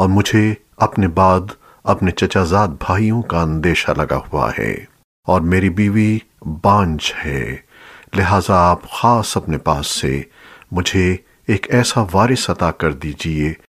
और मुझे अपने बाद अपने चचाजाद भाइयों का अंदेशा लगा हुआ है, और मेरी बीवी बांझ है। लिहाजा आप खास अपने पास से मुझे एक ऐसा वारिस अता कर दीजिए